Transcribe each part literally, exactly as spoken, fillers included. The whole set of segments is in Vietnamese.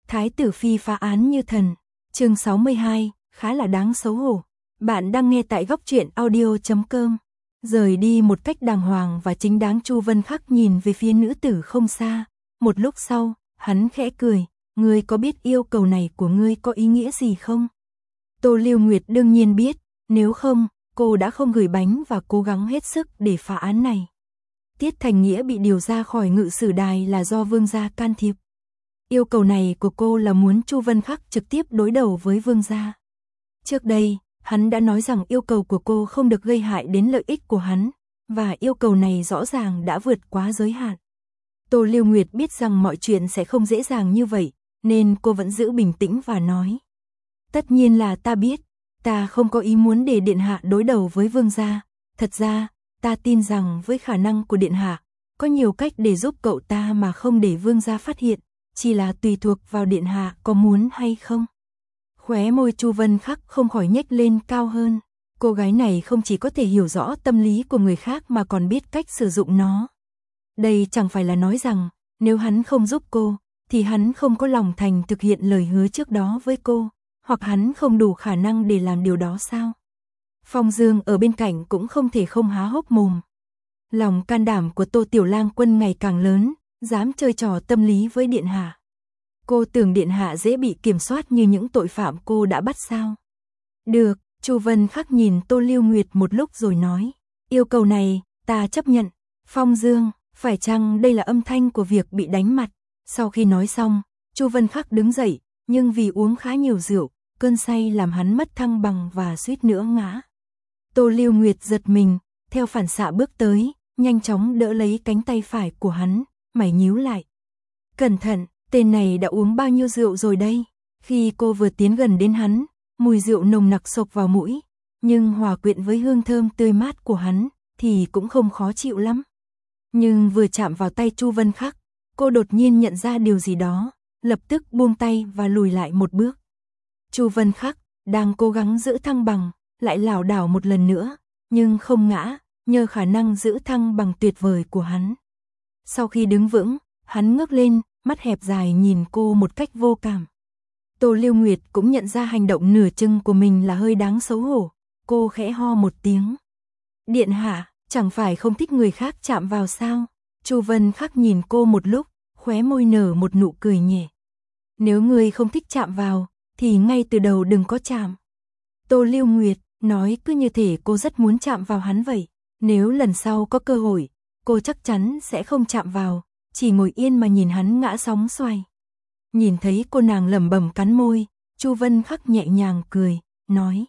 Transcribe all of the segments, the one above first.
Thái tử phi phá án như thần. Chương sáu mươi hai, khá là đáng xấu hổ. Bạn đang nghe tại góc truyện audio chấm com. Rời đi một cách đàng hoàng và chính đáng, Chu Vân Khắc nhìn về phía nữ tử không xa. Một lúc sau, hắn khẽ cười, ngươi có biết yêu cầu này của ngươi có ý nghĩa gì không? Tô Lưu Nguyệt đương nhiên biết, nếu không, cô đã không gửi bánh và cố gắng hết sức để phá án này. Tiết Thành Nghĩa bị điều ra khỏi ngự sử đài là do vương gia can thiệp. Yêu cầu này của cô là muốn Chu Vân Khắc trực tiếp đối đầu với vương gia. Trước đây, hắn đã nói rằng yêu cầu của cô không được gây hại đến lợi ích của hắn, và yêu cầu này rõ ràng đã vượt quá giới hạn. Tô Lưu Nguyệt biết rằng mọi chuyện sẽ không dễ dàng như vậy, nên cô vẫn giữ bình tĩnh và nói. Tất nhiên là ta biết, ta không có ý muốn để điện hạ đối đầu với vương gia. Thật ra, ta tin rằng với khả năng của điện hạ, có nhiều cách để giúp cậu ta mà không để vương gia phát hiện, chỉ là tùy thuộc vào điện hạ có muốn hay không. Khóe môi Chu Vân Khắc không khỏi nhếch lên cao hơn. Cô gái này không chỉ có thể hiểu rõ tâm lý của người khác mà còn biết cách sử dụng nó. Đây chẳng phải là nói rằng, nếu hắn không giúp cô, thì hắn không có lòng thành thực hiện lời hứa trước đó với cô, hoặc hắn không đủ khả năng để làm điều đó sao? Phong Dương ở bên cạnh cũng không thể không há hốc mồm. Lòng can đảm của Tô Tiểu Lang Quân ngày càng lớn, dám chơi trò tâm lý với điện hạ. Cô tưởng điện hạ dễ bị kiểm soát như những tội phạm cô đã bắt sao? Được, Chu Vân Khắc nhìn Tô Lưu Nguyệt một lúc rồi nói, yêu cầu này, ta chấp nhận. Phong Dương, phải chăng đây là âm thanh của việc bị đánh mặt? Sau khi nói xong, Chu Vân Khắc đứng dậy, nhưng vì uống khá nhiều rượu, cơn say làm hắn mất thăng bằng và suýt nữa ngã. Tô Lưu Nguyệt giật mình, theo phản xạ bước tới, nhanh chóng đỡ lấy cánh tay phải của hắn, mày nhíu lại. Cẩn thận, tên này đã uống bao nhiêu rượu rồi đây? Khi cô vừa tiến gần đến hắn, mùi rượu nồng nặc xộc vào mũi, nhưng hòa quyện với hương thơm tươi mát của hắn, thì cũng không khó chịu lắm. Nhưng vừa chạm vào tay Chu Vân Khắc, cô đột nhiên nhận ra điều gì đó, lập tức buông tay và lùi lại một bước. Chu Vân Khắc đang cố gắng giữ thăng bằng, lại lảo đảo một lần nữa, nhưng không ngã, nhờ khả năng giữ thăng bằng tuyệt vời của hắn. Sau khi đứng vững, hắn ngước lên, mắt hẹp dài nhìn cô một cách vô cảm. Tô Lưu Nguyệt cũng nhận ra hành động nửa chừng của mình là hơi đáng xấu hổ, cô khẽ ho một tiếng. Điện hạ, chẳng phải không thích người khác chạm vào sao? Chu Vân Khắc nhìn cô một lúc, khóe môi nở một nụ cười nhẹ. Nếu ngươi không thích chạm vào, thì ngay từ đầu đừng có chạm. Tô Lưu Nguyệt nói cứ như thể cô rất muốn chạm vào hắn vậy. Nếu lần sau có cơ hội, cô chắc chắn sẽ không chạm vào, chỉ ngồi yên mà nhìn hắn ngã sóng xoay. Nhìn thấy cô nàng lẩm bẩm cắn môi, Chu Vân Khắc nhẹ nhàng cười, nói.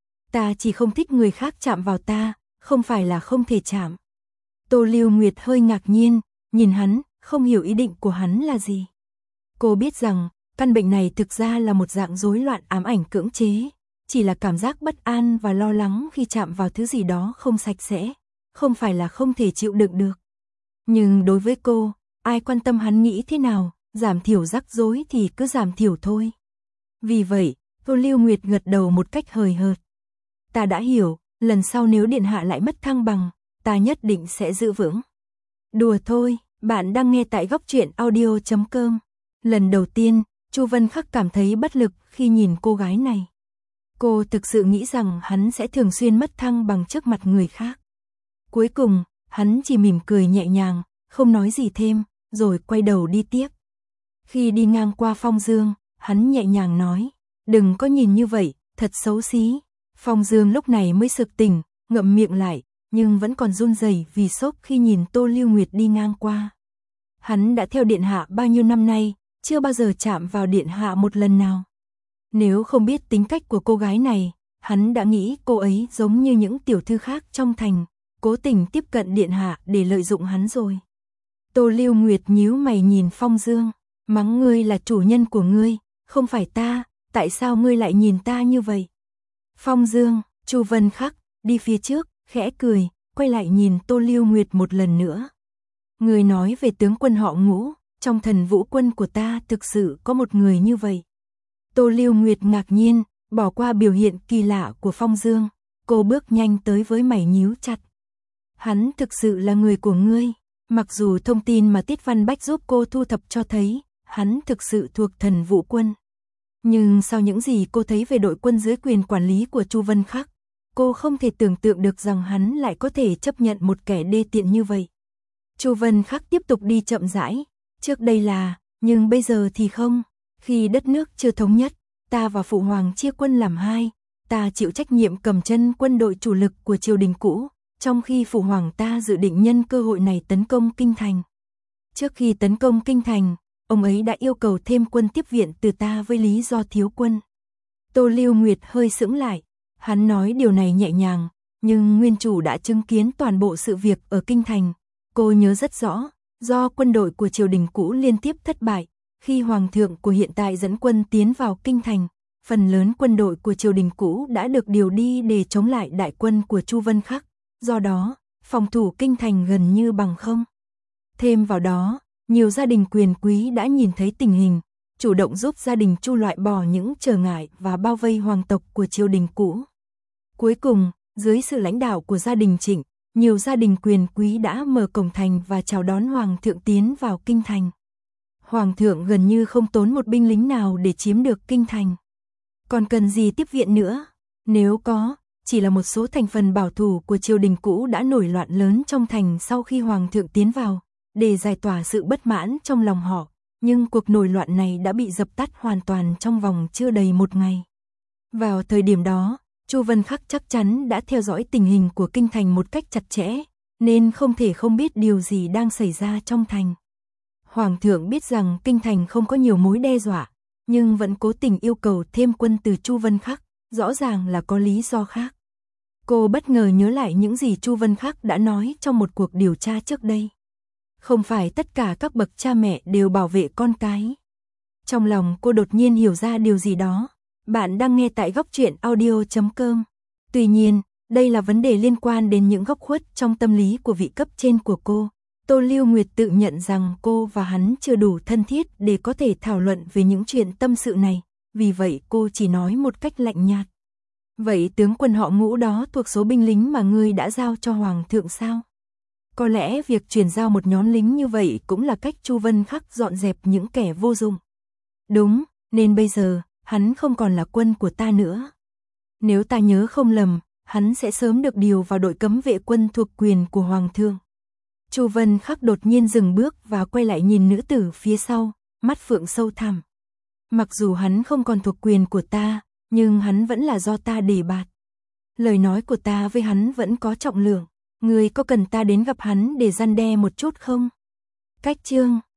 Ta chỉ không thích người khác chạm vào ta, không phải là không thể chạm. Tô Lưu Nguyệt hơi ngạc nhiên, nhìn hắn, không hiểu ý định của hắn là gì. Cô biết rằng, căn bệnh này thực ra là một dạng rối loạn ám ảnh cưỡng chế, chỉ là cảm giác bất an và lo lắng khi chạm vào thứ gì đó không sạch sẽ, không phải là không thể chịu đựng được. Nhưng đối với cô, ai quan tâm hắn nghĩ thế nào, giảm thiểu rắc rối thì cứ giảm thiểu thôi. Vì vậy, Tô Lưu Nguyệt gật đầu một cách hời hợt. Ta đã hiểu, lần sau nếu điện hạ lại mất thăng bằng, ta nhất định sẽ giữ vững. Đùa thôi, bạn đang nghe tại góc truyện audio chấm com. Lần đầu tiên, Chu Vân Khắc cảm thấy bất lực khi nhìn cô gái này. Cô thực sự nghĩ rằng hắn sẽ thường xuyên mất thăng bằng trước mặt người khác. Cuối cùng, hắn chỉ mỉm cười nhẹ nhàng, không nói gì thêm, rồi quay đầu đi tiếp. Khi đi ngang qua Phong Dương, hắn nhẹ nhàng nói, đừng có nhìn như vậy, thật xấu xí. Phong Dương lúc này mới sực tỉnh, ngậm miệng lại, nhưng vẫn còn run rẩy vì sốc khi nhìn Tô Lưu Nguyệt đi ngang qua. Hắn đã theo điện hạ bao nhiêu năm nay, chưa bao giờ chạm vào điện hạ một lần nào. Nếu không biết tính cách của cô gái này, hắn đã nghĩ cô ấy giống như những tiểu thư khác trong thành, cố tình tiếp cận điện hạ để lợi dụng hắn rồi. Tô Lưu Nguyệt nhíu mày nhìn Phong Dương, mắng ngươi là chủ nhân của ngươi, không phải ta, tại sao ngươi lại nhìn ta như vậy? Phong Dương, Chu Vân Khắc, đi phía trước, khẽ cười, quay lại nhìn Tô Lưu Nguyệt một lần nữa. Ngươi nói về tướng quân họ Ngũ, trong thần vũ quân của ta thực sự có một người như vậy. Tô Lưu Nguyệt ngạc nhiên, bỏ qua biểu hiện kỳ lạ của Phong Dương, cô bước nhanh tới với mày nhíu chặt. Hắn thực sự là người của ngươi, mặc dù thông tin mà Tiết Văn Bách giúp cô thu thập cho thấy, hắn thực sự thuộc Thần Vũ quân. Nhưng sau những gì cô thấy về đội quân dưới quyền quản lý của Chu Vân Khắc, cô không thể tưởng tượng được rằng hắn lại có thể chấp nhận một kẻ đê tiện như vậy. Chu Vân Khắc tiếp tục đi chậm rãi, trước đây là, nhưng bây giờ thì không. Khi đất nước chưa thống nhất, ta và Phụ Hoàng chia quân làm hai, ta chịu trách nhiệm cầm chân quân đội chủ lực của triều đình cũ, trong khi Phụ Hoàng ta dự định nhân cơ hội này tấn công Kinh Thành. Trước khi tấn công Kinh Thành, ông ấy đã yêu cầu thêm quân tiếp viện từ ta với lý do thiếu quân. Tô Lưu Nguyệt hơi sững lại, hắn nói điều này nhẹ nhàng, nhưng nguyên chủ đã chứng kiến toàn bộ sự việc ở Kinh Thành. Cô nhớ rất rõ, do quân đội của triều đình cũ liên tiếp thất bại, khi Hoàng thượng của hiện tại dẫn quân tiến vào Kinh Thành, phần lớn quân đội của triều đình cũ đã được điều đi để chống lại đại quân của Chu Vân Khắc, do đó, phòng thủ Kinh Thành gần như bằng không. Thêm vào đó, nhiều gia đình quyền quý đã nhìn thấy tình hình, chủ động giúp gia đình Chu loại bỏ những trở ngại và bao vây hoàng tộc của triều đình cũ. Cuối cùng, dưới sự lãnh đạo của gia đình Trịnh, nhiều gia đình quyền quý đã mở cổng thành và chào đón Hoàng thượng tiến vào Kinh Thành. Hoàng thượng gần như không tốn một binh lính nào để chiếm được Kinh Thành. Còn cần gì tiếp viện nữa? Nếu có, chỉ là một số thành phần bảo thủ của triều đình cũ đã nổi loạn lớn trong thành sau khi Hoàng thượng tiến vào, để giải tỏa sự bất mãn trong lòng họ. Nhưng cuộc nổi loạn này đã bị dập tắt hoàn toàn trong vòng chưa đầy một ngày. Vào thời điểm đó, Chu Vân Khắc chắc chắn đã theo dõi tình hình của Kinh Thành một cách chặt chẽ, nên không thể không biết điều gì đang xảy ra trong thành. Hoàng thượng biết rằng Kinh Thành không có nhiều mối đe dọa, nhưng vẫn cố tình yêu cầu thêm quân từ Chu Vân Khắc, rõ ràng là có lý do khác. Cô bất ngờ nhớ lại những gì Chu Vân Khắc đã nói trong một cuộc điều tra trước đây. Không phải tất cả các bậc cha mẹ đều bảo vệ con cái. Trong lòng cô đột nhiên hiểu ra điều gì đó. Bạn đang nghe tại góc truyện audio chấm com. Tuy nhiên, đây là vấn đề liên quan đến những góc khuất trong tâm lý của vị cấp trên của cô. Tô Lưu Nguyệt tự nhận rằng cô và hắn chưa đủ thân thiết để có thể thảo luận về những chuyện tâm sự này, vì vậy cô chỉ nói một cách lạnh nhạt. Vậy tướng quân họ Ngũ đó thuộc số binh lính mà ngươi đã giao cho Hoàng thượng sao? Có lẽ việc chuyển giao một nhóm lính như vậy cũng là cách Chu Vân Khắc dọn dẹp những kẻ vô dụng. Đúng, nên bây giờ, hắn không còn là quân của ta nữa. Nếu ta nhớ không lầm, hắn sẽ sớm được điều vào đội cấm vệ quân thuộc quyền của Hoàng thượng. Chu Vân Khắc đột nhiên dừng bước và quay lại nhìn nữ tử phía sau, mắt phượng sâu thẳm. Mặc dù hắn không còn thuộc quyền của ta, nhưng hắn vẫn là do ta đề bạt. Lời nói của ta với hắn vẫn có trọng lượng. Ngươi có cần ta đến gặp hắn để răn đe một chút không? Cách chương